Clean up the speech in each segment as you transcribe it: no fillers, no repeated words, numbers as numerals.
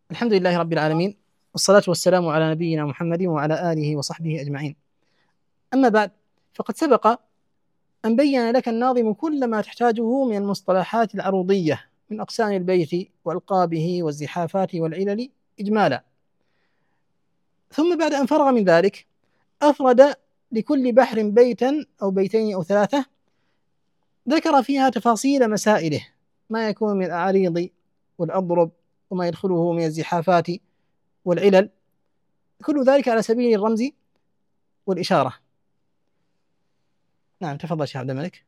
الحمد لله رب العالمين، والصلاة والسلام على نبينا محمد وعلى آله وصحبه أجمعين. أما بعد، فقد سبق أن بين لك الناظم كل ما تحتاجه من المصطلحات العروضية من أقسام البيت وألقابه والزحافات والعلل إجمالا. ثم بعد أن فرغ من ذلك أفرد لكل بحر بيتا أو بيتين أو ثلاثة، ذكر فيها تفاصيل مسائله، ما يكون من الأعاريض والأضرب وما يدخله من الزحافات والعلل، كل ذلك على سبيل الرمز والإشارة. نعم، تفضل شيخ عبد الملك.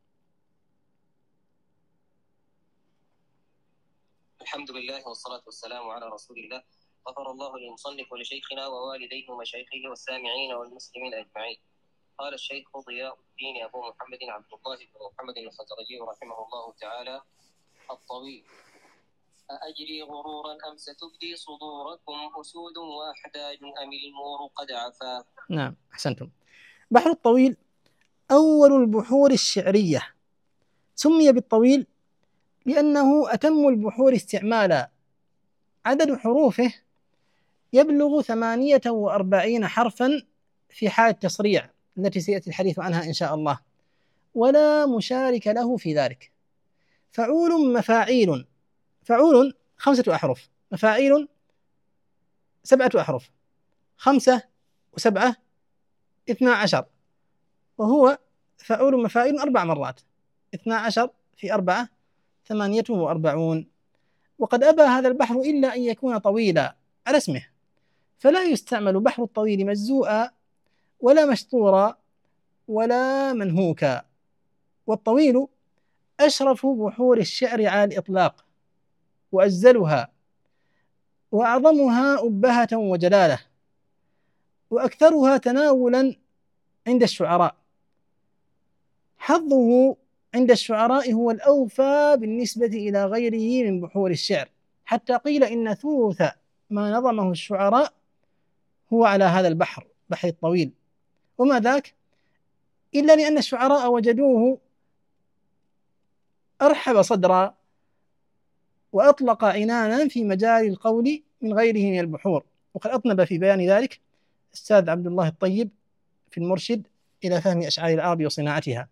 الحمد لله والصلاة والسلام على رسول الله. غفر الله للمصنف ولشيخنا ووالديه ومشايخه والسامعين والمسلمين أجمعين. قال الشيخ ضياء الدين أبو محمد عبد الله بن محمد الخزرجي رحمه الله تعالى: الطويل. أأجري غرورا أم ستبدي صدوركم أسود وأحداج أم المور قد عفا. نعم، أحسنتم. بحر الطويل أول البحور الشعرية، سمي بالطويل لأنه أتم البحور استعمالا، عدد حروفه يبلغ 48 حرفا في حال التصريع التي سيأتي الحديث عنها إن شاء الله، ولا مشارك له في ذلك. فعول مفاعيل، فعول 5 أحرف، مفاعيل 7 أحرف، 5 و7 12، وهو فعول مفاعيل 4 مرات، 12 في 4 48. وقد أبى هذا البحر إلا أن يكون طويلا على اسمه، فلا يستعمل بحر الطويل مجزوءا ولا مشطورا ولا منهوكا. والطويل أشرف بحور الشعر على الإطلاق، وأجزلها، وأعظمها أبهة وجلالة، وأكثرها تناولا عند الشعراء. حظه عند الشعراء هو الأوفى بالنسبة إلى غيره من بحور الشعر، حتى قيل إن ثلث ما نظمه الشعراء هو على هذا البحر، بحر الطويل. وما ذاك إلا لأن الشعراء وجدوه أرحب صدرا وأطلق عنانا في مجال القول من غيره من البحور. وقد أطنب في بيان ذلك الأستاذ عبد الله الطيب في المرشد إلى فهم أشعار العرب وصناعتها.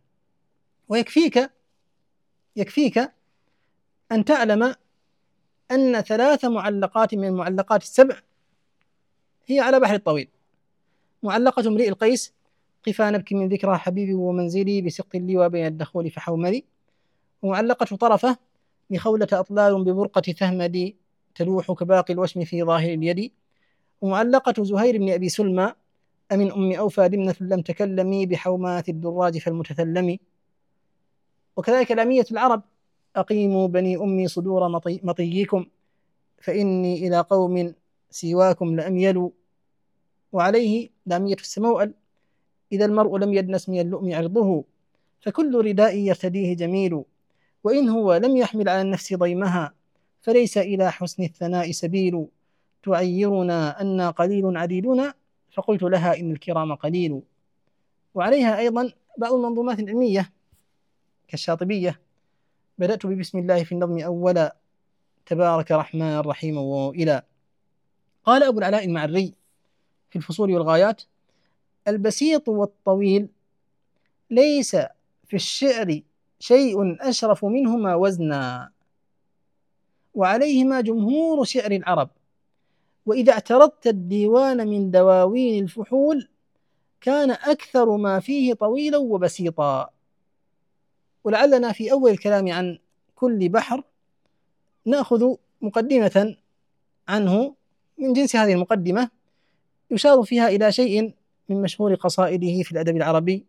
يكفيك أن تعلم أن 3 معلقات من المعلقات ال7 هي على بحر الطويل: معلقة امرئ القيس: قفا نبكي من ذكرى حبيبي ومنزلي بسق اللوى بين الدخول فحوملي. ومعلقة طرفة: لخولة أطلال ببرقة ثهمدي تلوح كباقي الوشم في ظاهر اليد. ومعلقة زهير بن أبي سلمى: أمن أم أوفى دمنة لم تكلمي بحومات الدراج فالمتثلم. وكذلك لامية العرب: أقيموا بني أمي صدور مطيكم فإني إلى قوم سواكم لأميل. وعليه لامية السموأل: إذا المرء لم يدنس من اللؤم عرضه فكل رداء يرتديه جميل، وإن هو لم يحمل على النفس ضيمها فليس إلى حسن الثناء سبيل. تعيرنا أنا قليل عديدنا فقلت لها إن الكرام قليل. وعليها أيضا بعض المنظومات العلمية كالشاطبية: بدأت ببسم الله في النظم أولا تبارك رحمن رحيم وإلى. قال أبو العلاء المعري في الفصول والغايات: البسيط والطويل ليس في الشعر شيء أشرف منهما وزنا، وعليهما جمهور شعر العرب. وإذا اعترضت الديوان من دواوين الفحول كان أكثر ما فيه طويلا وبسيطا. ولعلنا في أول الكلام عن كل بحر نأخذ مقدمة عنه من جنس هذه المقدمة يشار فيها إلى شيء من مشهور قصائده في الأدب العربي.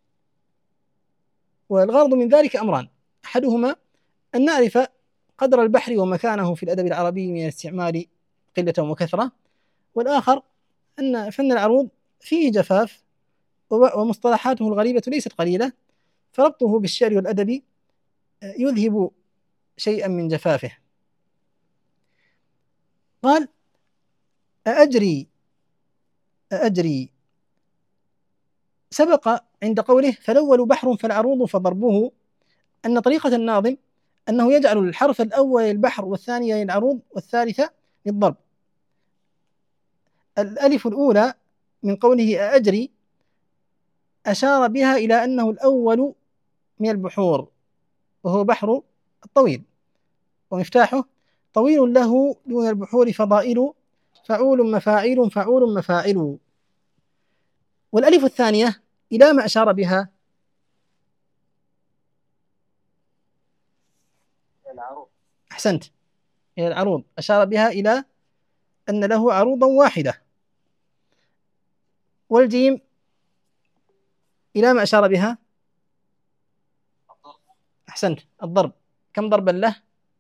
والغرض من ذلك أمران: أحدهما أن نعرف قدر البحر ومكانه في الأدب العربي من الاستعمال قلة وكثرة، والآخر أن فن العروض فيه جفاف ومصطلحاته الغريبة ليست قليلة، فربطه بالشعر والأدب يذهب شيئا من جفافه. قال: أأجري سبق عند قوله فالأول بحر فالعروض فضربه أن طريقة الناظم أنه يجعل الحرف الأول للبحر والثاني للعروض والثالثة للضرب. الألف الأولى من قوله أأجري أشار بها إلى أنه الأول من البحور، وهو بحر الطويل، ومفتاحه طويل له دون البحور فضائل، فعول مفاعيل فعول مفاعل. والألف الثانية إلى ما أشار بها؟ العروض. أحسنت، إلى العروض، أشار بها إلى أن له عروضا واحدة. والجيم إلى ما أشار بها؟ أحسنت، الضرب. كم ضربا له؟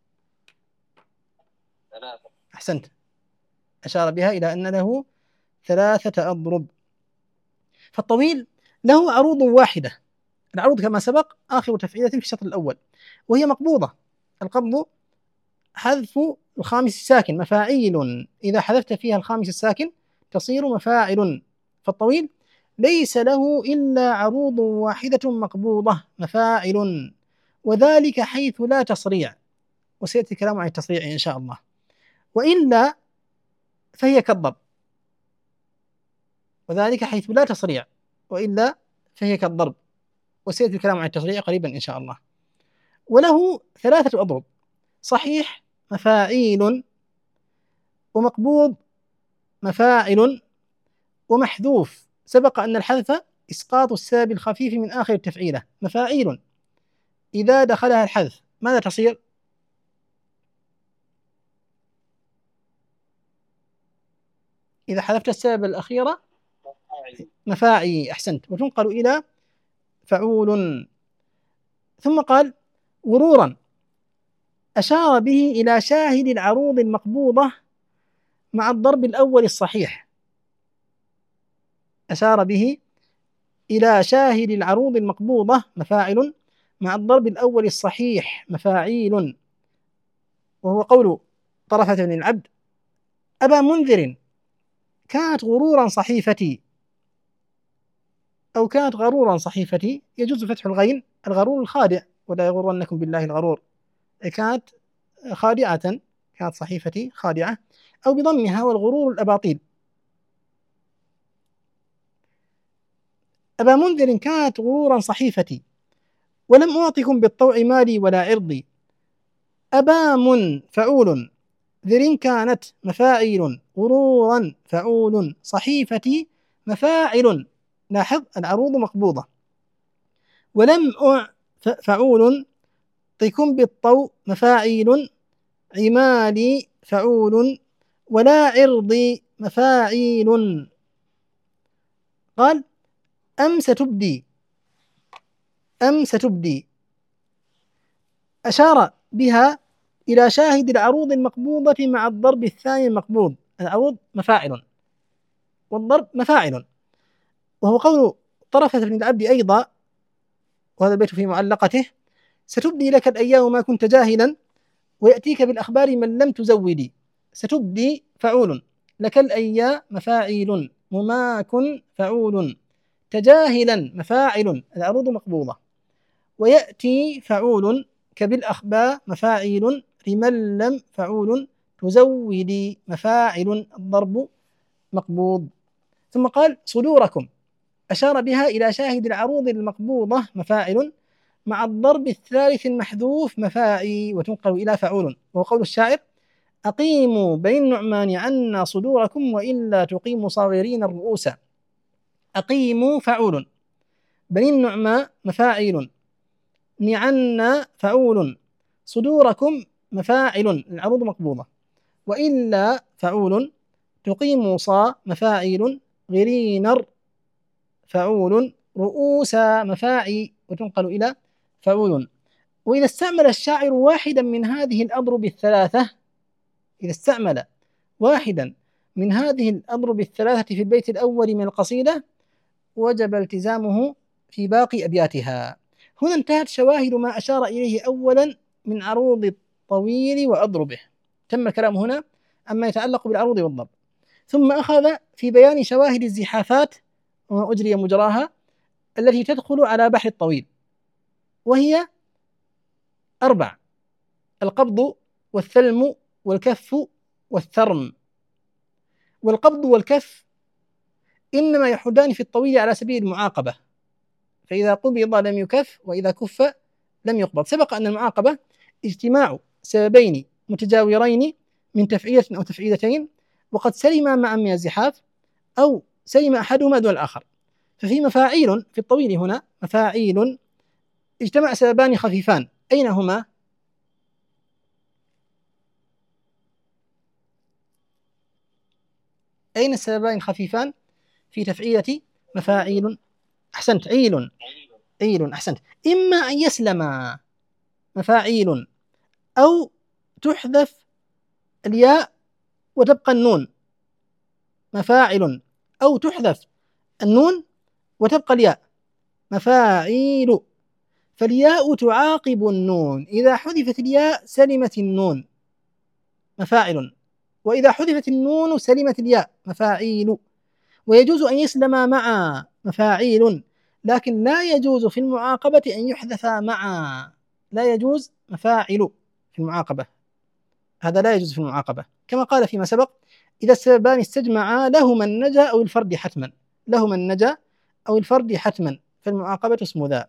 3. أحسنت، أشار بها إلى أن له 3 أضرب. فالطويل له عروض واحدة. العروض كما سبق آخر تفعيلة في الشطر الأول، وهي مقبوضة. القبض حذف الخامس الساكن، مفاعيل، إذا حذفت فيها الخامس الساكن تصير مفاعل. فالطويل ليس له إلا عروض واحدة مقبوضة، مفاعل، وذلك حيث لا تصريع، وسيأتي الكلام عن التصريع إن شاء الله. وإلا فهي كالضرب، وذلك حيث لا تصريع، وإلا فهي كالضرب، وسيأتي الكلام عن التصريع قريبا إن شاء الله. وله 3 أضرب: صحيح مفاعيل، ومقبوض مفاعل، ومحذوف. سبق أن الحذف إسقاط السبب الخفيف من آخر التفعيلة. مفاعيل إذا دخلها الحذف ماذا تصير؟ إذا حذفت السبب الأخيرة مفاعي. أحسنت، وتنقل إلى فعول. ثم قال غرورا أشار به إلى شاهد العروض المقبوضة مع الضرب الأول الصحيح. أشار به إلى شاهد العروض المقبوضة مفاعل مع الضرب الأول الصحيح مفاعيل، وهو قول طرفة بن العبد: أبا منذر كانت غرورا صحيفتي، أو كانت غرورا صحيفتي، يجوز فتح الغين، الغرور الخادع، ولا يغرنكم بالله الغرور، كانت خادعة، كانت صحيفتي خادعة، أو بضمها والغرور الأباطيل. أبا منذر كانت غرورا صحيفتي، ولم أعطكم بالطوع مالي ولا عرضي. أبام فعول، ذر كانت مفاعيل، غرورا فعول، صحيفتي مفاعل. لاحظ العروض مقبوضة. ولم فعول، طيكم بالطوع مفاعيل، عمالي فعول، ولا عرضي مفاعيل. قال أم ستبدي، أم ستبدي أشار بها إلى شاهد العروض المقبوضة مع الضرب الثاني المقبوض. العروض مفاعل والضرب مفاعل، وهو قول طرفة بن العبد أيضا، وهذا البيت في معلقته: ستبدي لك الأيام ما كنت جاهلا، ويأتيك بالأخبار من لم تزودي. ستبدي فعول، لك الأيام مفاعيل، مماكن فعول، تجاهلا مفاعل، العروض مقبوضة. ويأتي فعول كبالأخبار مفاعيل، رمل لم فعول، تزودي مفاعل، الضرب مقبوض. ثم قال صدوركم أشار بها إلى شاهد العروض المقبوضة مفاعل مع الضرب الثالث المحذوف مفاعي، وتنقل إلى فعول، وهو قول الشاعر: أقيموا بين النعمان عنا صدوركم وإلا تقيموا صاغرين الرؤوس. أقيموا فعول، بني النعمان مفاعيل، نعنا فعول، صدوركم مفاعل، العروض مقبوضة. وإلا فعول، تقيموا صا مفاعيل، غرينر فعول، رؤوس مفاعي، وتنقل إلى فعول. وإذا استعمل الشاعر واحدا من هذه الأضرب الثلاثة، إذا استعمل واحدا من هذه الأضرب الثلاثة في البيت الأول من القصيدة وجب التزامه في باقي أبياتها. هنا انتهت شواهد ما أشار إليه أولا من عروض الطويل وأضربه. تم الكلام هنا عما يتعلق بالعروض والضرب، ثم أخذ في بيان شواهد الزحافات وما أجري مجراها التي تدخل على بحر الطويل، وهي 4: القبض والثلم والكف والثرم. والقبض والكف إنما يحدان في الطويل على سبيل المعاقبة، فإذا قبض لم يكف، وإذا كف لم يقبض. سبق أن المعاقبة اجتماع سببين متجاورين من تفعيلة أو تفعيلتين، وقد سلم معا من الزحاف أو سلم أحدهما دون الآخر. ففي مفاعيل في الطويل هنا مفاعيل اجتمع سببان خفيفان، أين هما؟ أين السببان الخفيفان في تفعيلة مفاعيل؟ أحسنت، عيل. عيل، أحسنت. إما أن يسلم مفاعيل أو تحذف الياء وتبقى النون، مفاعل أو تحذف النون وتبقى الياء، مفاعيل. فالياء تعاقب النون، إذا حذفت الياء سلمت النون، مفاعل، وإذا حذفت النون سلمت الياء، مفاعيل. ويجوز أن يسلم مع مفاعيل، لكن لا يجوز في المعاقبة أن يحذف معا، لا يجوز مفاعل في المعاقبة، هذا لا يجوز في المعاقبة، كما قال فيما سبق: إذا السببان استجمعا لهما النجا أو الفرد حتما، لهما النجا أو الفرد حتما، فالمعاقبة اسم ذا.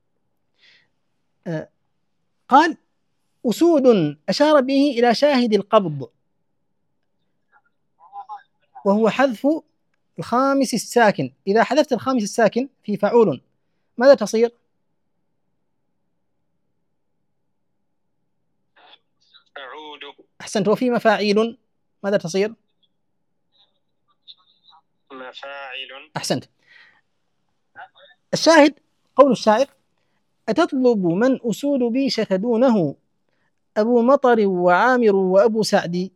قال: أسود أشار به إلى شاهد القبض، وهو حذف الخامس الساكن. إذا حذفت الخامس الساكن في فعول ماذا تصير؟ فعول. أحسنت. وفي مفاعيل ماذا تصير؟ مفاعل. أحسنت. الشاهد قول الشاعر: أتطلب من أسود بيشة دونه أبو مطر وعامر وأبو سعد.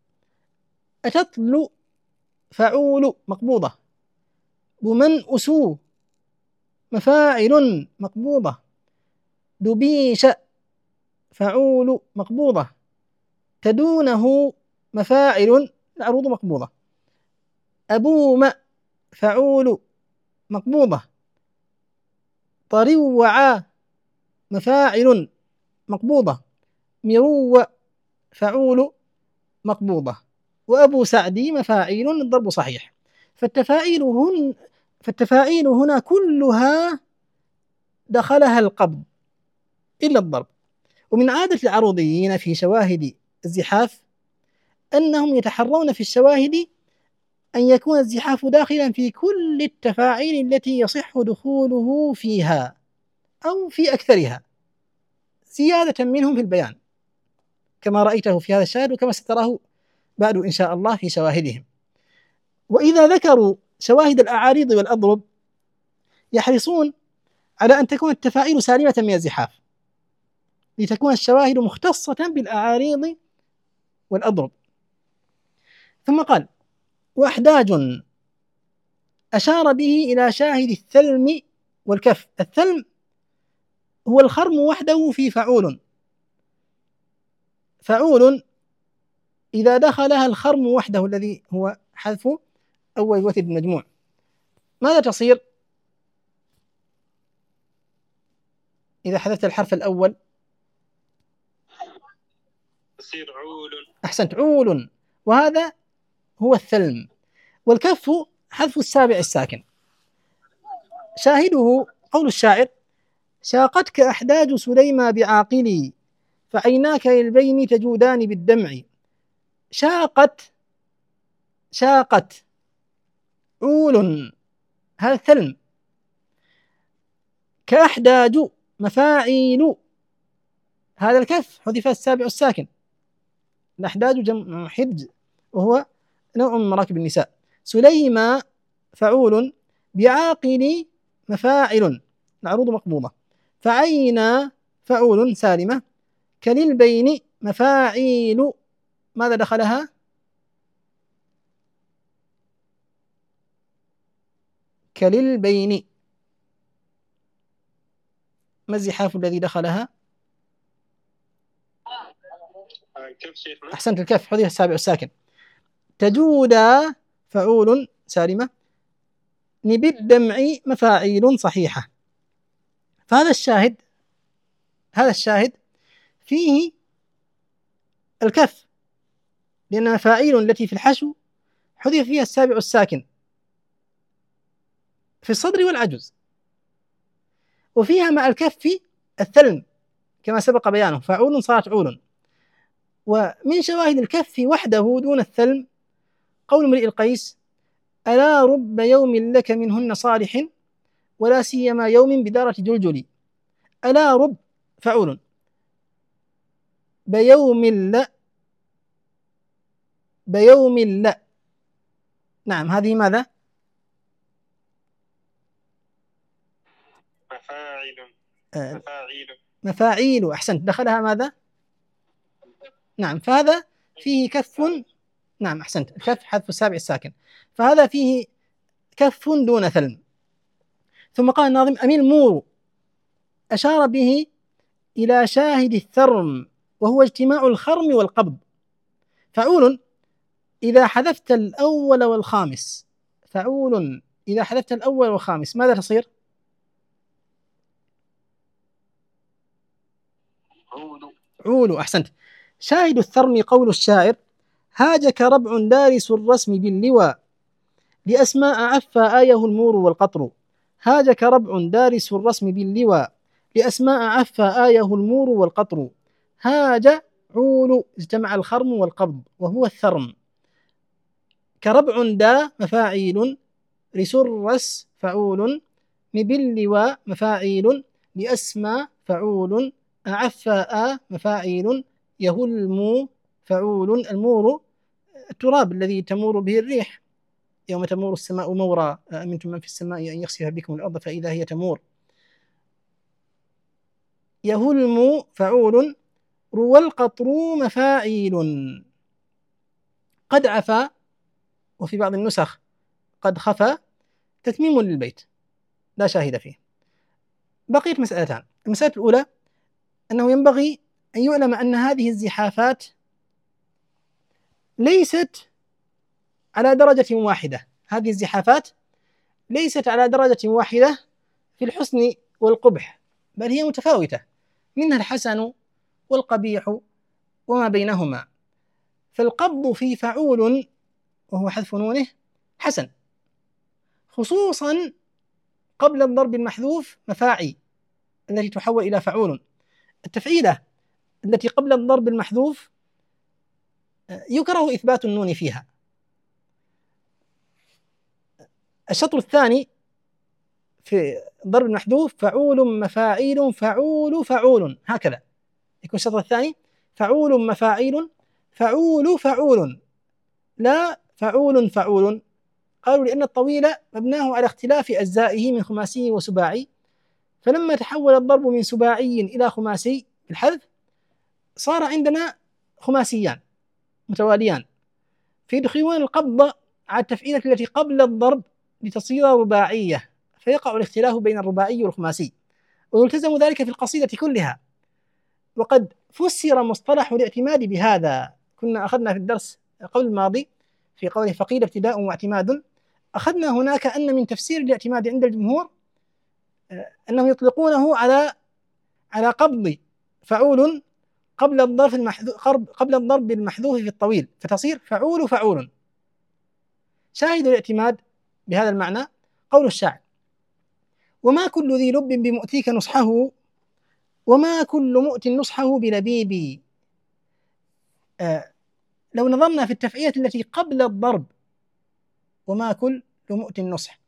أتطل فعول مقبوضة، بمن أسو مفاعل مقبوضة، دبيش فعول مقبوضة، تدونه مفاعل العروض مقبوضة، أبوم فعول مقبوضة، طروع مفاعل مقبوضة، مرو فعول مقبوضة، وأبو سعدي مفاعيل الضرب صحيح. فالتفاعيل هنا كلها دخلها القبض إلا الضرب. ومن عادة العروضيين في شواهد الزحاف أنهم يتحرون في الشواهد أن يكون الزحاف داخلا في كل التفاعيل التي يصح دخوله فيها أو في أكثرها، زيادة منهم في البيان، كما رأيته في هذا الشاهد وكما ستراه بعد إن شاء الله في شواهدهم. وإذا ذكروا شواهد الأعاريض والأضرب يحرصون على أن تكون التفاعيل سالمة من الزحاف، لتكون الشواهد مختصة بالأعاريض والأضرب. ثم قال: وأحداج أشار به إلى شاهد الثلم والكف. الثلم هو الخرم وحده في فعول، فعول إذا دخلها الخرم وحده الذي هو حذف أول وتد المجموع ماذا تصير؟ إذا حذفت الحرف الأول تصير عول. أحسنت، عول، وهذا هو الثلم. والكف حذف السابع الساكن. شاهده قول الشاعر: شاقتك أحداج سليمى بعاقلي فعيناك للبين تجودان بالدمع. شاقت عول، هذا الثلم. كأحداج مفاعيل، هذا الكف حذف السابع الساكن. الأحداج جمع حدج وهو نوع من مراكب النساء. سليمى فعول، بعاقل مفاعل العروض مقبوضة، فعينا فعول سالمة، كللبين مفاعيل ماذا دخلها؟ كللبين، ما الزحاف الذي دخلها؟ أحسنت، الكف حذف السابع الساكن. تجودا فعول سالمة، بالدمع مفاعيل صحيحة. فهذا الشاهد فيه الكف لأن مفاعيل التي في الحشو حذف فيها السابع الساكن في الصدر والعجز، وفيها مع الكف الثلم كما سبق بيانه، فعول صارت عول. ومن شواهد الكف وحده دون الثلم قول امرئ القيس: ألا رب يوم لك منهن صالح ولا سيما يوم بدارة جلجل. ألا رب فعول، بيوم لا، بيوم لا. نعم، هذه ماذا؟ مفاعيل. أحسنت، دخلها ماذا؟ نعم، فهذا فيه كف. نعم أحسنت، الكف حذف السابع الساكن، فهذا فيه كف دون ثلم. ثم قال الناظم: أميل مور، أشار به إلى شاهد الثرم وهو اجتماع الخرم والقبض. فعول إذا حذفت الأول والخامس، فعول إذا حذفت الأول والخامس ماذا تصير؟ عول. أحسنت. شاهد الثرم قول الشاعر: هاجك ربع دارس الرسم باللواء لأسماء عفى آيه المور والقطر. هاجك ربع دارس الرسم باللواء لأسماء عفى آيه المور والقطر. هاج عول اجتمع الخرم والقبض وهو الثرم. كربع دا مفاعيل، رسرس فعول، مباللواء مفاعيل، لأسمى فعول، أعفاء مفاعيل، يهلم فعول. المور التراب الذي تمور به الريح يوم تمور السماء مورا، أأمنتم من في السماء أن يخسف بكم الأرض فإذا هي تمور. يهلم فعول، روى القطر مفاعيل. قد عفا، وفي بعض النسخ قد خفى، تتميم للبيت لا شاهد فيه. بقيت مسألتان. المسألة الأولى أنه ينبغي أن يعلم أن هذه الزحافات ليست على درجة واحدة. هذه الزحافات ليست على درجة واحدة في الحسن والقبح، بل هي متفاوتة، منها الحسن والقبيح وما بينهما. فالقبض في فعول وهو حذف نونه حسن، خصوصا قبل الضرب المحذوف مفاعي التي تحول إلى فعول. التفعيلة التي قبل الضرب المحذوف يكره إثبات النون فيها. الشطر الثاني في الضرب المحذوف فعول مفاعيل فعول فعول، هكذا يكون الشطر الثاني فعول مفاعيل فعول فعول، لا فعول فعول. قالوا لأن الطويل مبناه على اختلاف أجزائه من خماسي وسباعي، فلما تحول الضرب من سباعي إلى خماسي بالحذف صار عندنا خماسيان متواليان، فيدخلون القبض على التفعيلة التي قبل الضرب لتصير رباعية، فيقع الاختلاف بين الرباعي والخماسي، ويلتزم ذلك في القصيدة كلها. وقد فسر مصطلح الاعتماد بهذا. كنا أخذنا في الدرس قبل الماضي في قوله فقيل ابتداء واعتماد، أخذنا هناك أن من تفسير الاعتماد عند الجمهور أنهم يطلقونه على قبض فعول قبل الضرب المحذوف في الطويل فتصير فعول فعول. شاهد الاعتماد بهذا المعنى قول الشاعر: وما كل ذي لب بمؤتيك نصحه وما كل مؤت نصحه بلبيبي. لو نظرنا في التفعيلة التي قبل الضرب وما كل مؤت نصح،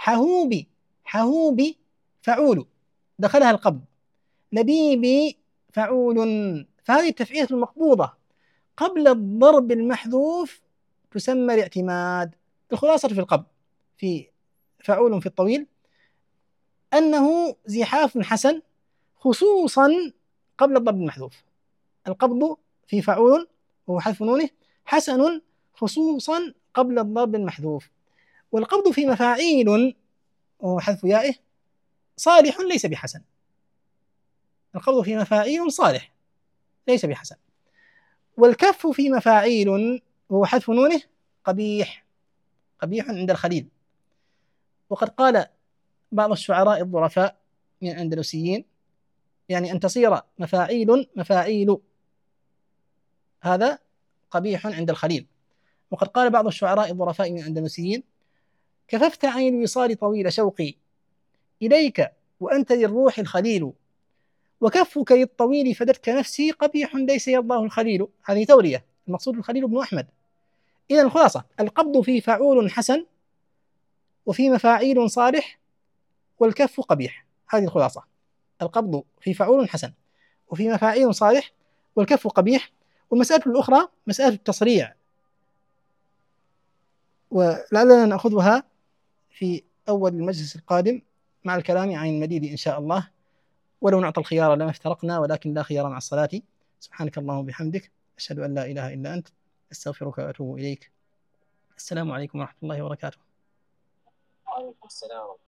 حهوبي فعول دخلها القبض، لبيبي فعول، فهذه التفعيلة المقبوضة قبل الضرب المحذوف تسمى الاعتماد. الخلاصة في القبض في فعول في الطويل أنه زحاف حسن، خصوصا قبل الضرب المحذوف. القبض في فعول وهو حذف نونه حسن خصوصا قبل الضرب المحذوف. والقبض في مفاعيل وهو حذف يائه صالح ليس بحسن. القبض في مفاعيل صالح ليس بحسن. والكف في مفاعيل وهو حذف نونه قبيح عند الخليل. وقد قال بعض الشعراء الظرفاء من الأندلسيين يعني أن تصير مفاعيل مفاعيل، هذا قبيح عند الخليل. وقد قال بعض الشعراء الظرفاء من الأندلسيين: كففت عن الوصال طويل شوقي إليك وأنت للروح الخليل، وكفك للطويل فدتك نفسي قبيح ليس يرضاه الخليل. هذه تورية، المقصود الخليل بن أحمد. إذا الخلاصة: القبض في فعول حسن، وفي مفاعيل صالح، والكف قبيح. هذه الخلاصة: القبض في فعول حسن، وفي مفاعيل صالح، والكف قبيح. والمسألة الأخرى مسألة التصريع، ولعلنا نأخذها في أول المجلس القادم مع الكلام عن المديد إن شاء الله. ولو نعطى الخيار لما افترقنا، ولكن لا خيار مع الصلاة. سبحانك اللهم وبحمدك، أشهد أن لا إله إلا أنت، أستغفرك وأتوب إليك. السلام عليكم ورحمة الله وبركاته. وعليكم السلام.